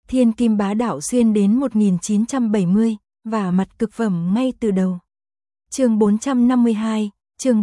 Thiên kim bá đạo xuyên đến 1970, và mặt cực phẩm ngay từ đầu. Chương 452, chương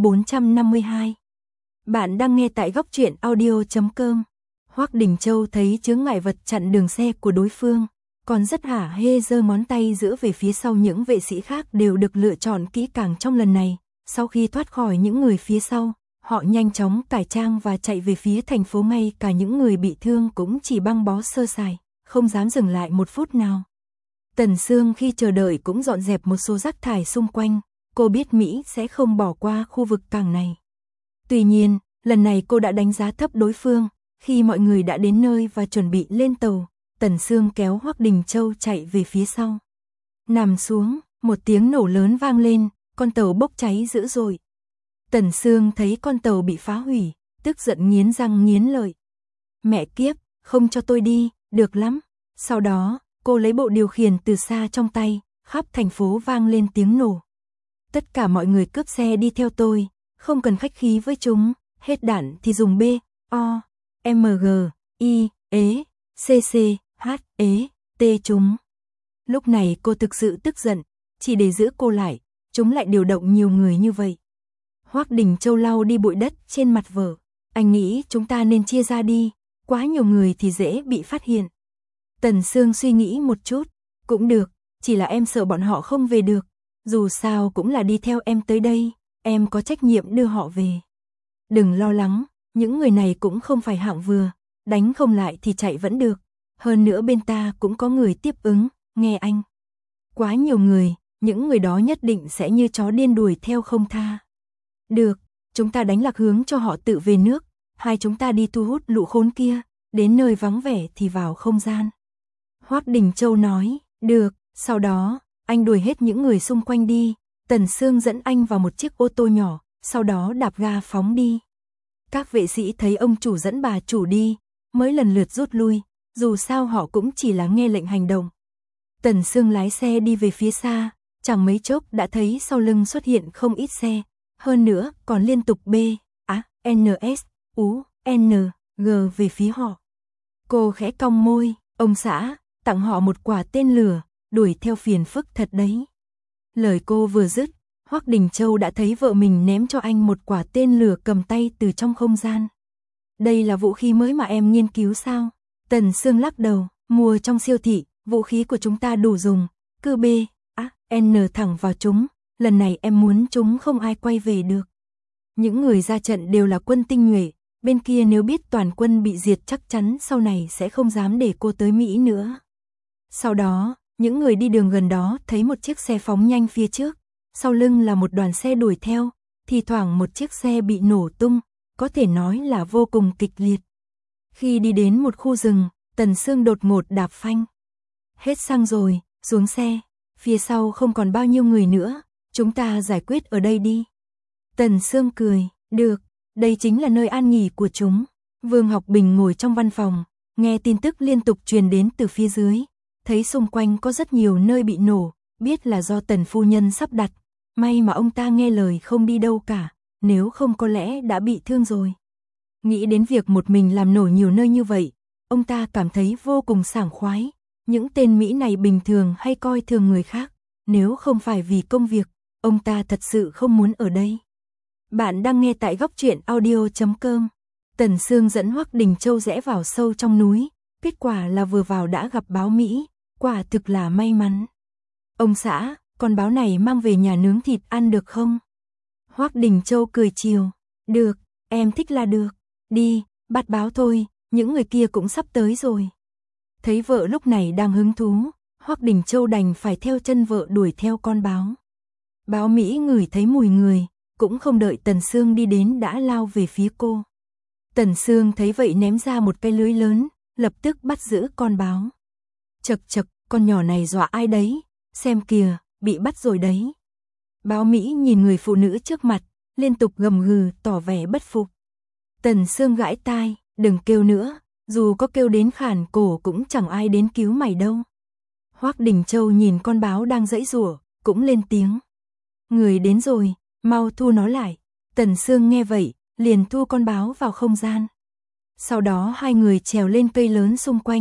452. Bạn đang nghe tại góc truyện audio.com. Hoắc Đình Châu thấy chướng ngại vật chặn đường xe của đối phương, còn rất hả hê giơ ngón tay giữa về phía sau. Những vệ sĩ khác đều được lựa chọn kỹ càng trong lần này. Sau khi thoát khỏi những người phía sau, họ nhanh chóng cải trang và chạy về phía thành phố. Ngay cả những người bị thương cũng chỉ băng bó sơ sài, không dám dừng lại một phút nào. Tần Sương khi chờ đợi cũng dọn dẹp một số rác thải xung quanh. Cô biết Mỹ sẽ không bỏ qua khu vực cảng này. Tuy nhiên, lần này cô đã đánh giá thấp đối phương. Khi mọi người đã đến nơi và chuẩn bị lên tàu, Tần Sương kéo Hoắc Đình Châu chạy về phía sau. Nằm xuống, một tiếng nổ lớn vang lên, con tàu bốc cháy dữ dội. Tần Sương thấy con tàu bị phá hủy, tức giận nghiến răng nghiến lợi. Mẹ kiếp, không cho tôi đi, được lắm. Sau đó, cô lấy bộ điều khiển từ xa trong tay, khắp thành phố vang lên tiếng nổ. Tất cả mọi người cướp xe đi theo tôi, không cần khách khí với chúng, hết đạn thì dùng B, O, M, G, I, E, C, C, H, E, T chúng. Lúc này cô thực sự tức giận, chỉ để giữ cô lại, chúng lại điều động nhiều người như vậy. Hoắc Đình Châu lau đi bụi đất trên mặt vợ, anh nghĩ chúng ta nên chia ra đi, quá nhiều người thì dễ bị phát hiện. Tần Sương suy nghĩ một chút, cũng được, chỉ là em sợ bọn họ không về được, dù sao cũng là đi theo em tới đây, em có trách nhiệm đưa họ về. Đừng lo lắng, những người này cũng không phải hạng vừa, đánh không lại thì chạy vẫn được, hơn nữa bên ta cũng có người tiếp ứng, nghe anh. Quá nhiều người, những người đó nhất định sẽ như chó điên đuổi theo không tha. Được, chúng ta đánh lạc hướng cho họ tự về nước, hai chúng ta đi thu hút lũ khốn kia, đến nơi vắng vẻ thì vào không gian. Hoắc Đình Châu nói, được, sau đó, anh đuổi hết những người xung quanh đi, Tần Sương dẫn anh vào một chiếc ô tô nhỏ, sau đó đạp ga phóng đi. Các vệ sĩ thấy ông chủ dẫn bà chủ đi, mới lần lượt rút lui, dù sao họ cũng chỉ là nghe lệnh hành động. Tần Sương lái xe đi về phía xa, chẳng mấy chốc đã thấy sau lưng xuất hiện không ít xe, hơn nữa còn liên tục B, A, N, S, U, N, G về phía họ. Cô khẽ cong môi, ông xã, tặng họ một quả tên lửa, đuổi theo phiền phức thật đấy. Lời cô vừa dứt, Hoắc Đình Châu đã thấy vợ mình ném cho anh một quả tên lửa cầm tay từ trong không gian. Đây là vũ khí mới mà em nghiên cứu sao? Tần Sương lắc đầu, mua trong siêu thị, vũ khí của chúng ta đủ dùng, cứ B, A, N thẳng vào chúng, lần này em muốn chúng không ai quay về được. Những người ra trận đều là quân tinh nhuệ, bên kia nếu biết toàn quân bị diệt chắc chắn sau này sẽ không dám để cô tới Mỹ nữa. Sau đó, những người đi đường gần đó thấy một chiếc xe phóng nhanh phía trước, sau lưng là một đoàn xe đuổi theo, thì thoảng một chiếc xe bị nổ tung, có thể nói là vô cùng kịch liệt. Khi đi đến một khu rừng, Tần Sương đột ngột đạp phanh. Hết xăng rồi, xuống xe, phía sau không còn bao nhiêu người nữa, chúng ta giải quyết ở đây đi. Tần Sương cười, được, đây chính là nơi an nghỉ của chúng. Vương Học Bình ngồi trong văn phòng, nghe tin tức liên tục truyền đến từ phía dưới, thấy xung quanh có rất nhiều nơi bị nổ, biết là do Tần phu nhân sắp đặt, may mà ông ta nghe lời không đi đâu cả, nếu không có lẽ đã bị thương rồi. Nghĩ đến việc một mình làm nổ nhiều nơi như vậy, ông ta cảm thấy vô cùng sảng khoái. Những tên Mỹ này bình thường hay coi thường người khác, nếu không phải vì công việc, ông ta thật sự không muốn ở đây. Bạn đang nghe tại góc truyện audio.com. Tần Sương dẫn Hoắc Đình Châu rẽ vào sâu trong núi, kết quả là vừa vào đã gặp báo Mỹ, quả thực là may mắn. Ông xã, con báo này mang về nhà nướng thịt ăn được không? Hoắc Đình Châu cười chiều, được, em thích là được, đi, bắt báo thôi, những người kia cũng sắp tới rồi. Thấy vợ lúc này đang hứng thú, Hoắc Đình Châu đành phải theo chân vợ đuổi theo con báo. Báo Mỹ ngửi thấy mùi người, cũng không đợi Tần Sương đi đến đã lao về phía cô. Tần Sương thấy vậy ném ra một cái lưới lớn, lập tức bắt giữ con báo. Chậc chậc, con nhỏ này dọa ai đấy, xem kìa, bị bắt rồi đấy. Báo Mỹ nhìn người phụ nữ trước mặt, liên tục gầm gừ tỏ vẻ bất phục. Tần Sương gãi tai, đừng kêu nữa, dù có kêu đến khản cổ cũng chẳng ai đến cứu mày đâu. Hoắc Đình Châu nhìn con báo đang giãy giụa, cũng lên tiếng. Người đến rồi, mau thu nó lại. Tần Sương nghe vậy, liền thu con báo vào không gian. Sau đó hai người trèo lên cây lớn xung quanh,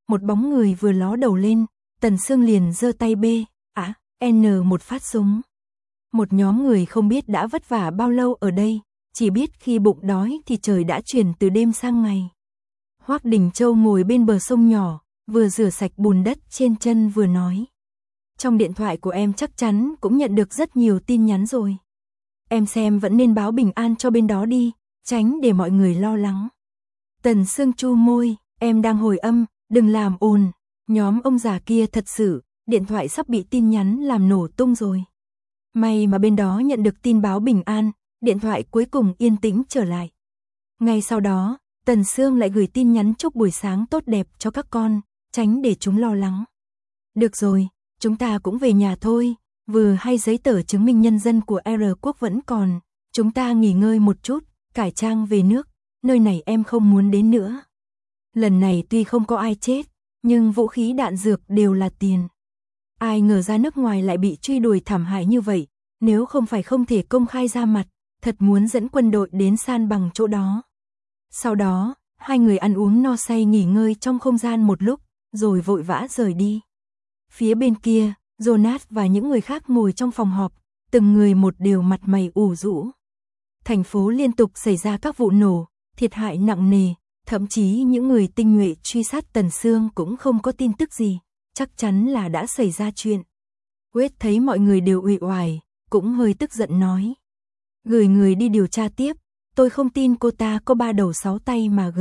một bóng người vừa ló đầu lên, Tần Sương liền giơ tay N một phát súng. Một nhóm người không biết đã vất vả bao lâu ở đây, chỉ biết khi bụng đói thì trời đã chuyển từ đêm sang ngày. Hoắc Đình Châu ngồi bên bờ sông nhỏ, vừa rửa sạch bùn đất trên chân vừa nói. Trong điện thoại của em chắc chắn cũng nhận được rất nhiều tin nhắn rồi. Em xem vẫn nên báo bình an cho bên đó đi, tránh để mọi người lo lắng. Tần Sương chu môi, em đang hồi âm, đừng làm ồn. Nhóm ông già kia thật sự, điện thoại sắp bị tin nhắn làm nổ tung rồi. May mà bên đó nhận được tin báo bình an, điện thoại cuối cùng yên tĩnh trở lại. Ngay sau đó, Tần Sương lại gửi tin nhắn chúc buổi sáng tốt đẹp cho các con, tránh để chúng lo lắng. Được rồi, chúng ta cũng về nhà thôi, vừa hay giấy tờ chứng minh nhân dân của R quốc vẫn còn, chúng ta nghỉ ngơi một chút, cải trang về nước, nơi này em không muốn đến nữa. Lần này tuy không có ai chết, nhưng vũ khí đạn dược đều là tiền. Ai ngờ ra nước ngoài lại bị truy đuổi thảm hại như vậy, nếu không phải không thể công khai ra mặt, thật muốn dẫn quân đội đến san bằng chỗ đó. Sau đó, hai người ăn uống no say nghỉ ngơi trong không gian một lúc, rồi vội vã rời đi. Phía bên kia, Jonas và những người khác ngồi trong phòng họp, từng người một đều mặt mày ủ rũ. Thành phố liên tục xảy ra các vụ nổ, thiệt hại nặng nề, thậm chí những người tinh nhuệ truy sát Tần Sương cũng không có tin tức gì, chắc chắn là đã xảy ra chuyện. Wade thấy mọi người đều uể oải, cũng hơi tức giận nói. Gửi người đi điều tra tiếp, tôi không tin cô ta có 3 đầu 6 tay mà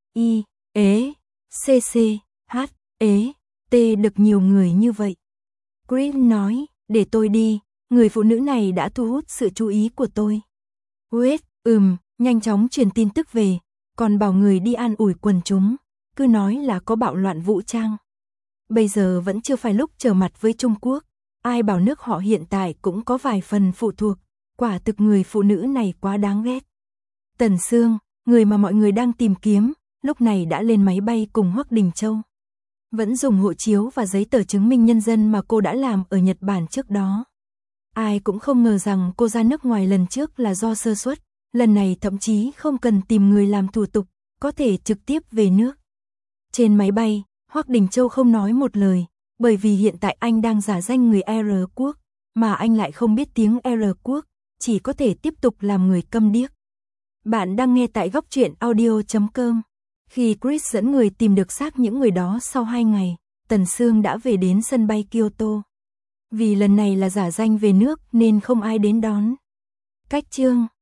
T được nhiều người như vậy. Chris nói, để tôi đi, người phụ nữ này đã thu hút sự chú ý của tôi. Wade, nhanh chóng truyền tin tức về, còn bảo người đi an ủi quần chúng, cứ nói là có bạo loạn vũ trang. Bây giờ vẫn chưa phải lúc trở mặt với Trung Quốc, ai bảo nước họ hiện tại cũng có vài phần phụ thuộc, quả thực người phụ nữ này quá đáng ghét. Tần Sương, người mà mọi người đang tìm kiếm, lúc này đã lên máy bay cùng Hoắc Đình Châu. Vẫn dùng hộ chiếu và giấy tờ chứng minh nhân dân mà cô đã làm ở Nhật Bản trước đó. Ai cũng không ngờ rằng cô ra nước ngoài lần trước là do sơ suất, lần này thậm chí không cần tìm người làm thủ tục, có thể trực tiếp về nước. Trên máy bay, Hoắc Đình Châu không nói một lời, bởi vì hiện tại anh đang giả danh người R quốc, mà anh lại không biết tiếng R quốc, chỉ có thể tiếp tục làm người câm điếc. Bạn đang nghe tại Góc Truyện Audio.com. Khi Chris dẫn người tìm được xác những người đó sau 2 ngày, Tần Sương đã về đến sân bay Kyoto. Vì lần này là giả danh về nước nên không ai đến đón. Cách chương